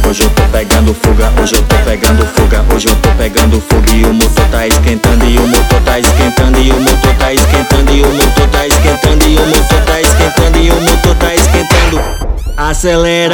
Hoje eu tô pegando fuga, hoje eu tô pegando fuga, hoje eu tô pegando fuga e o motor tá esquentando e o motor tá esquentando e o motor tá esquentando e o motor tá esquentando e o motor tá esquentando e o motor tá esquentando. Acelera.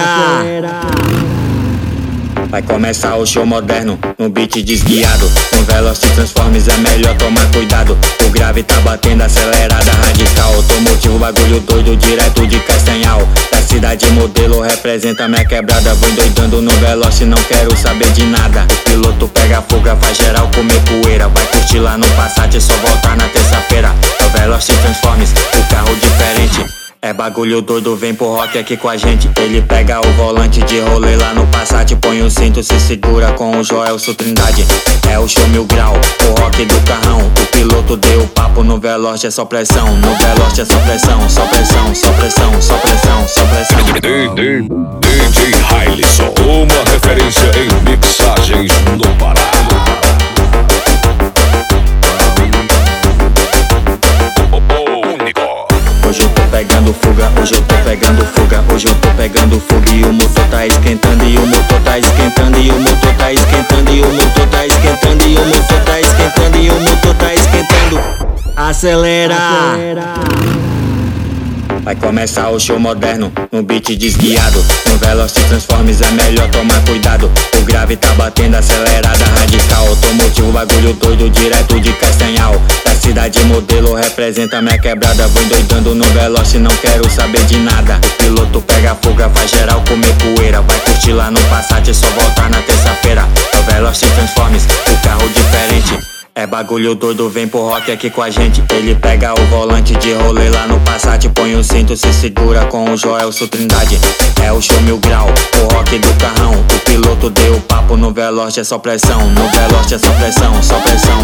Vai começar o show moderno, no beat desguiado. No Velocity Transformers é melhor tomar cuidado. O grave tá batendo acelerada, radical. Automotivo, bagulho doido, direto de Castanhal. Da cidade modelo, representa minha quebrada. Vou endoidando no Velocity, não quero saber de nada. O piloto pega fuga, faz geral comer poeira. Vai curtir lá no Passat, só voltar na terça-feira. É o Velocity Transformers, o carro diferente. É bagulho doido, vem pro rock aqui com a gente. Ele pega o volante de rolê lá no Passat, põe o cinto, se segura com o Joelson Trindade. É o show 1000 grau, o rock do carrão. O piloto deu papo, no Velocity é só pressão. No Velocity é só pressão, só pressão, só pressão, só pressão, só pressão. DJ Hailson, uma referência em mixagens no Pará. Hoje eu tô pegando fuga, hoje eu tô pegando fuga, hoje eu tô pegando fuga e o motor tá esquentando e o motor tá esquentando e o motor tá esquentando e o motor tá esquentando e o motor tá esquentando e o motor tá esquentando. Acelera. Vai começar o show moderno, no beat desguiado. No Velocity Transformers é melhor tomar cuidado. O grave tá batendo acelerada, radical. Automotivo, bagulho doido, direto de Castanhal. Da cidade modelo, representa minha quebrada. Vou endoidando no Velocity, não quero saber de nada. O piloto pega fuga, faz geral comer poeira. Vai curtir lá no Passat, só voltar na terça-feira. É o Velocity Transformers, o carro diferente. É bagulho doido, vem pro rock aqui com a gente. Ele pega o volante de rolê lá no Passat, põe o cinto, se segura com o Joelson Trindade. É o show 1000 grau, o rock do carrão. O piloto deu papo, no Velocity é só pressão. No Velocity é só pressão, só pressão,